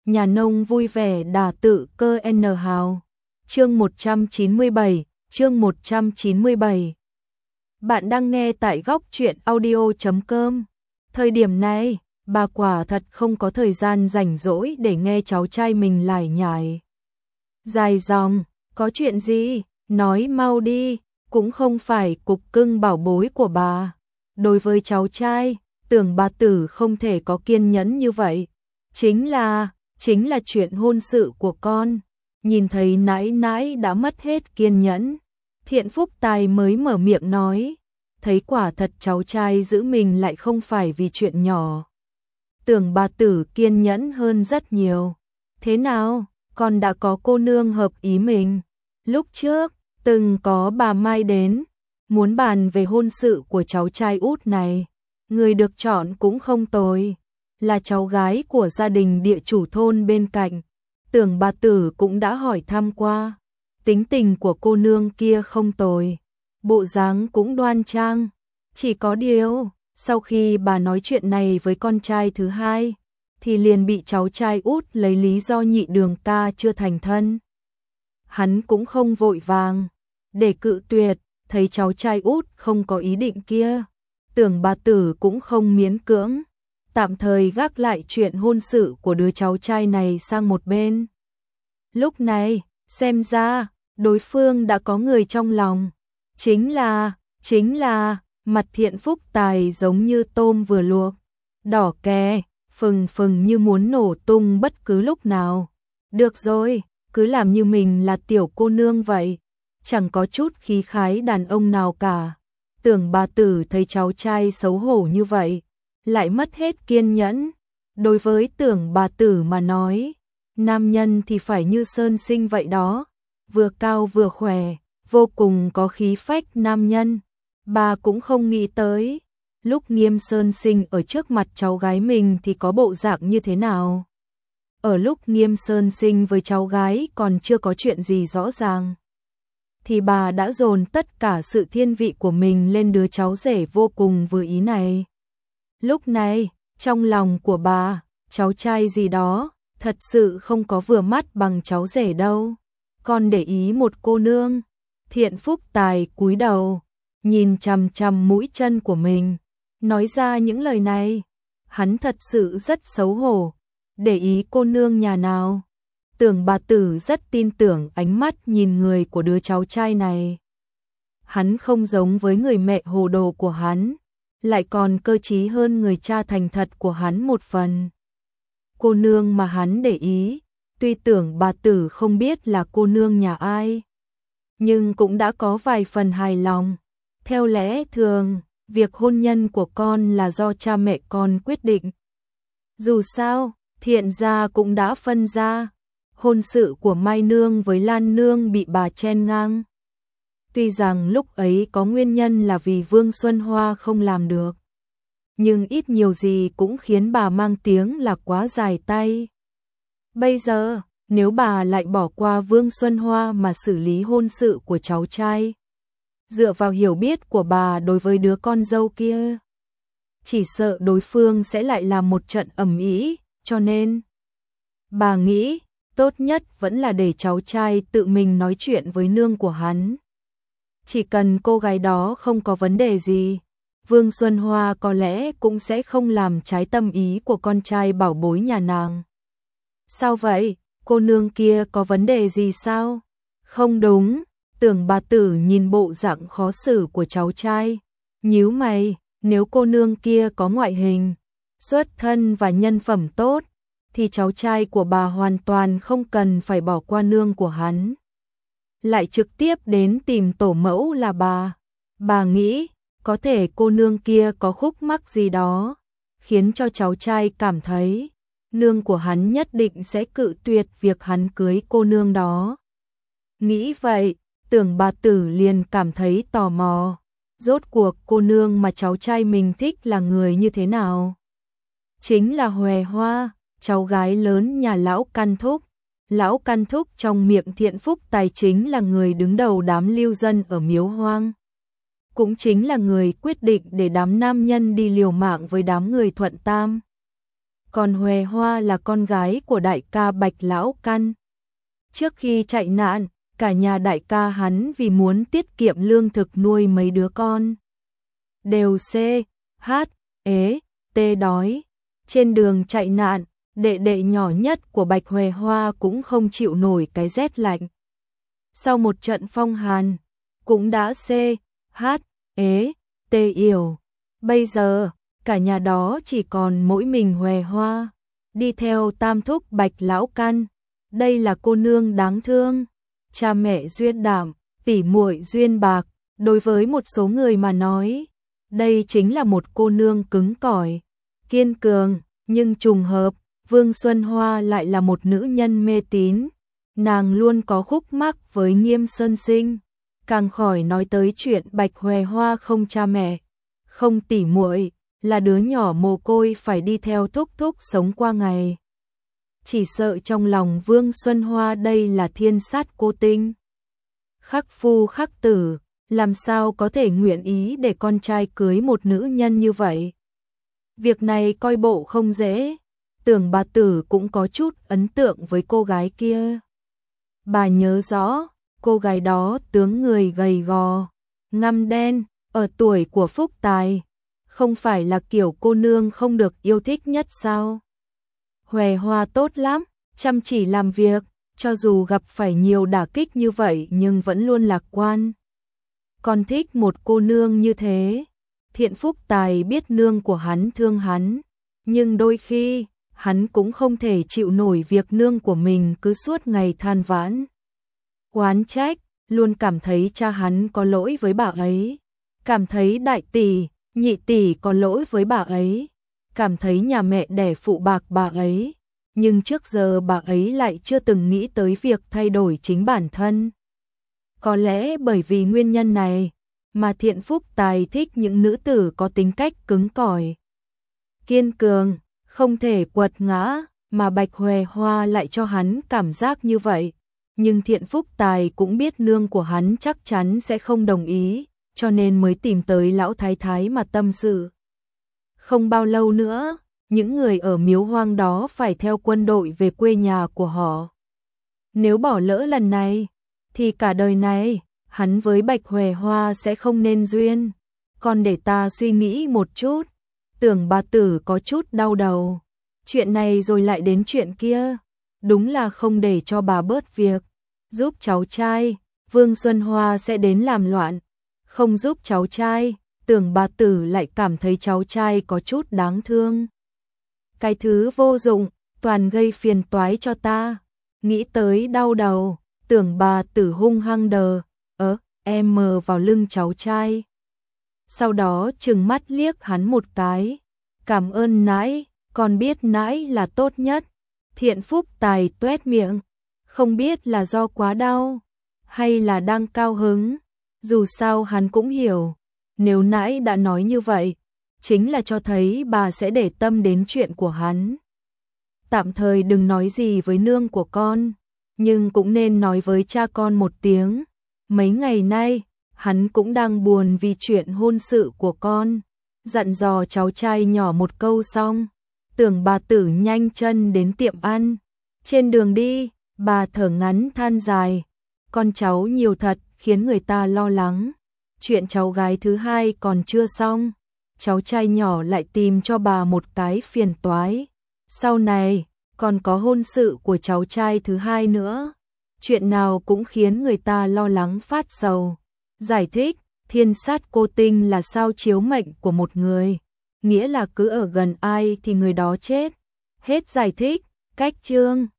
nhà nông vui vẻ đả tự cơ N hào. Chương 197, chương 197. Bạn đang nghe tại góc truyện audio.com. Thời điểm này, bà quả thật không có thời gian rảnh rỗi để nghe cháu trai mình lải nhải. Dài dòng, có chuyện gì, nói mau đi, cũng không phải cục cưng bảo bối của bà. Đối với cháu trai, Tưởng bà tử không thể có kiên nhẫn như vậy. Chính là chuyện hôn sự của con. Nhìn thấy nãi nãi đã mất hết kiên nhẫn, Thiện Phúc Tài mới mở miệng nói, thấy quả thật cháu trai giữ mình lại không phải vì chuyện nhỏ. Tưởng bà tử kiên nhẫn hơn rất nhiều. Thế nào, con đã có cô nương hợp ý mình? Lúc trước, từng có bà Mai đến, muốn bàn về hôn sự của cháu trai út này. Người được chọn cũng không tồi, là cháu gái của gia đình địa chủ thôn bên cạnh. Tưởng bà tử cũng đã hỏi thăm qua. Tính tình của cô nương kia không tồi, bộ dáng cũng đoan trang. Chỉ có điều, sau khi bà nói chuyện này với con trai thứ hai, thì liền bị cháu trai út lấy lý do nhị đường ca chưa thành thân. Hắn cũng không vội vàng để cự tuyệt, thấy cháu trai út không có ý định kia. Tưởng bà tử cũng không miễn cưỡng, tạm thời gác lại chuyện hôn sự của đứa cháu trai này sang một bên. Lúc này, xem ra, đối phương đã có người trong lòng. Chính là, mặt Thiện Phúc Tài giống như tôm vừa luộc, đỏ kè, phừng phừng như muốn nổ tung bất cứ lúc nào. Được rồi, cứ làm như mình là tiểu cô nương vậy, chẳng có chút khí khái đàn ông nào cả. Tưởng bà tử thấy cháu trai xấu hổ như vậy, lại mất hết kiên nhẫn. Đối với Tưởng bà tử mà nói, nam nhân thì phải như Sơn Sinh vậy đó, vừa cao vừa khỏe, vô cùng có khí phách nam nhân. Bà cũng không nghĩ tới, lúc Nghiêm Sơn Sinh ở trước mặt cháu gái mình thì có bộ dạng như thế nào. Ở lúc Nghiêm Sơn Sinh với cháu gái còn chưa có chuyện gì rõ ràng, thì bà đã dồn tất cả sự thiên vị của mình lên đứa cháu rể vô cùng vừa ý này. Lúc này, trong lòng của bà, cháu trai gì đó, thật sự không có vừa mắt bằng cháu rể đâu. Con để ý một cô nương. Thiện Phúc Tài cúi đầu, nhìn chằm chằm mũi chân của mình, nói ra những lời này. Hắn thật sự rất xấu hổ. Để ý cô nương nhà nào? Tưởng bà tử rất tin tưởng ánh mắt nhìn người của đứa cháu trai này. Hắn không giống với người mẹ hồ đồ của hắn, lại còn cơ trí hơn người cha thành thật của hắn một phần. Cô nương mà hắn để ý, tuy Tưởng bà tử không biết là cô nương nhà ai, nhưng cũng đã có vài phần hài lòng. Theo lẽ thường, việc hôn nhân của con là do cha mẹ con quyết định. Dù sao, Thiện gia cũng đã phân ra. Hôn sự của Mai Nương với Lan Nương bị bà chen ngang. Tuy rằng lúc ấy có nguyên nhân là vì Vương Xuân Hoa không làm được, nhưng ít nhiều gì cũng khiến bà mang tiếng là quá dài tay. Bây giờ, nếu bà lại bỏ qua Vương Xuân Hoa mà xử lý hôn sự của cháu trai, dựa vào hiểu biết của bà đối với đứa con dâu kia, chỉ sợ đối phương sẽ lại làm một trận ầm ĩ, cho nên bà nghĩ tốt nhất vẫn là để cháu trai tự mình nói chuyện với nương của hắn. Chỉ cần cô gái đó không có vấn đề gì, Vương Xuân Hoa có lẽ cũng sẽ không làm trái tâm ý của con trai bảo bối nhà nàng. Sao vậy? Cô nương kia có vấn đề gì sao? Không đúng. Tưởng bà tử nhìn bộ dạng khó xử của cháu trai, nhíu mày. Nếu cô nương kia có ngoại hình, xuất thân và nhân phẩm tốt, thì cháu trai của bà hoàn toàn không cần phải bỏ qua nương của hắn, lại trực tiếp đến tìm tổ mẫu là bà. Bà nghĩ có thể cô nương kia có khúc mắc gì đó, khiến cho cháu trai cảm thấy nương của hắn nhất định sẽ cự tuyệt việc hắn cưới cô nương đó. Nghĩ vậy, Tưởng bà tử liền cảm thấy tò mò, rốt cuộc cô nương mà cháu trai mình thích là người như thế nào. Chính là Hòe Hoa, cháu gái lớn nhà lão Căn Thúc. Lão Căn Thúc trong miệng Thiện Phúc Tài chính là người đứng đầu đám lưu dân ở Miếu Hoang, cũng chính là người quyết định để đám nam nhân đi liều mạng với đám người Thuận Tam. còn Hòe Hoa là con gái của đại ca Bạch Lão Căn. Trước khi chạy nạn, cả nhà đại ca hắn vì muốn tiết kiệm lương thực nuôi mấy đứa con. Đều đói. Trên đường chạy nạn, đệ đệ nhỏ nhất của Bạch Hòe Hoa cũng không chịu nổi cái rét lạnh. Sau một trận phong hàn, cũng đã yểu. Bây giờ, cả nhà đó chỉ còn mỗi mình Hòe Hoa, đi theo tam thúc Bạch Lão Căn. Đây là cô nương đáng thương, cha mẹ duyên đảm, tỉ muội duyên bạc, đối với một số người mà nói, đây chính là một cô nương cứng cỏi, kiên cường, nhưng trùng hợp, Vương Xuân Hoa lại là một nữ nhân mê tín, nàng luôn có khúc mắc với Nghiêm Sơn Sinh, càng khỏi nói tới chuyện Bạch Hòe Hoa không cha mẹ, không tỉ muội, là đứa nhỏ mồ côi phải đi theo thúc thúc sống qua ngày. Chỉ sợ trong lòng Vương Xuân Hoa đây là thiên sát cô tinh. Khắc phu khắc tử, làm sao có thể nguyện ý để con trai cưới một nữ nhân như vậy. Việc này coi bộ không dễ, Tưởng bà Tử cũng có chút ấn tượng với cô gái kia. Bà nhớ rõ, cô gái đó tướng người gầy gò, ngăm đen, ở tuổi của Phúc Tài, không phải là kiểu cô nương không được yêu thích nhất sao? Hòe Hoa tốt lắm, chăm chỉ làm việc, cho dù gặp phải nhiều đả kích như vậy nhưng vẫn luôn lạc quan. Con thích một cô nương như thế. Thiện Phúc Tài biết nương của hắn thương hắn, nhưng đôi khi, hắn cũng không thể chịu nổi việc nương của mình cứ suốt ngày than vãn. Oán trách, luôn cảm thấy cha hắn có lỗi với bà ấy, cảm thấy đại tỷ, nhị tỷ có lỗi với bà ấy, cảm thấy nhà mẹ đẻ phụ bạc bà ấy, nhưng trước giờ bà ấy lại chưa từng nghĩ tới việc thay đổi chính bản thân. Có lẽ bởi vì nguyên nhân này, mà Thiện Phúc Tài thích những nữ tử có tính cách cứng cỏi, kiên cường, không thể quật ngã, mà Bạch Hòe Hoa lại cho hắn cảm giác như vậy. Nhưng Thiện Phúc Tài cũng biết nương của hắn chắc chắn sẽ không đồng ý, cho nên mới tìm tới lão thái thái mà tâm sự. Không bao lâu nữa, những người ở miếu hoang đó phải theo quân đội về quê nhà của họ. Nếu bỏ lỡ lần này, thì cả đời này, hắn với Bạch Hòe Hoa sẽ không nên duyên. Còn để ta suy nghĩ một chút, Tưởng bà Tử có chút đau đầu. Chuyện này rồi lại đến chuyện kia, đúng là không để cho bà bớt việc. Giúp cháu trai, Vương Xuân Hoa sẽ đến làm loạn. Không giúp cháu trai, Tưởng bà Tử lại cảm thấy cháu trai có chút đáng thương. Cái thứ vô dụng, toàn gây phiền toái cho ta. Nghĩ tới đau đầu, Tưởng bà Tử hung hăng em mờ vào lưng cháu trai. Sau đó trừng mắt liếc hắn một cái. Cảm ơn nãi, con biết nãi là tốt nhất. Thiện Phúc Tài tuét miệng. Không biết là do quá đau, hay là đang cao hứng. Dù sao hắn cũng hiểu, nếu nãi đã nói như vậy, chính là cho thấy bà sẽ để tâm đến chuyện của hắn. Tạm thời đừng nói gì với nương của con, nhưng cũng nên nói với cha con một tiếng. Mấy ngày nay, hắn cũng đang buồn vì chuyện hôn sự của con. Dặn dò cháu trai nhỏ một câu xong, Tưởng bà Tử nhanh chân đến tiệm ăn. Trên đường đi, bà thở ngắn than dài. Con cháu nhiều thật khiến người ta lo lắng. Chuyện cháu gái thứ hai còn chưa xong, cháu trai nhỏ lại tìm cho bà một cái phiền toái. Sau này, còn có hôn sự của cháu trai thứ hai nữa. Chuyện nào cũng khiến người ta lo lắng phát sầu. Giải thích, thiên sát cô tinh là sao chiếu mệnh của một người, nghĩa là cứ ở gần ai thì người đó chết. Hết giải thích, cách chương.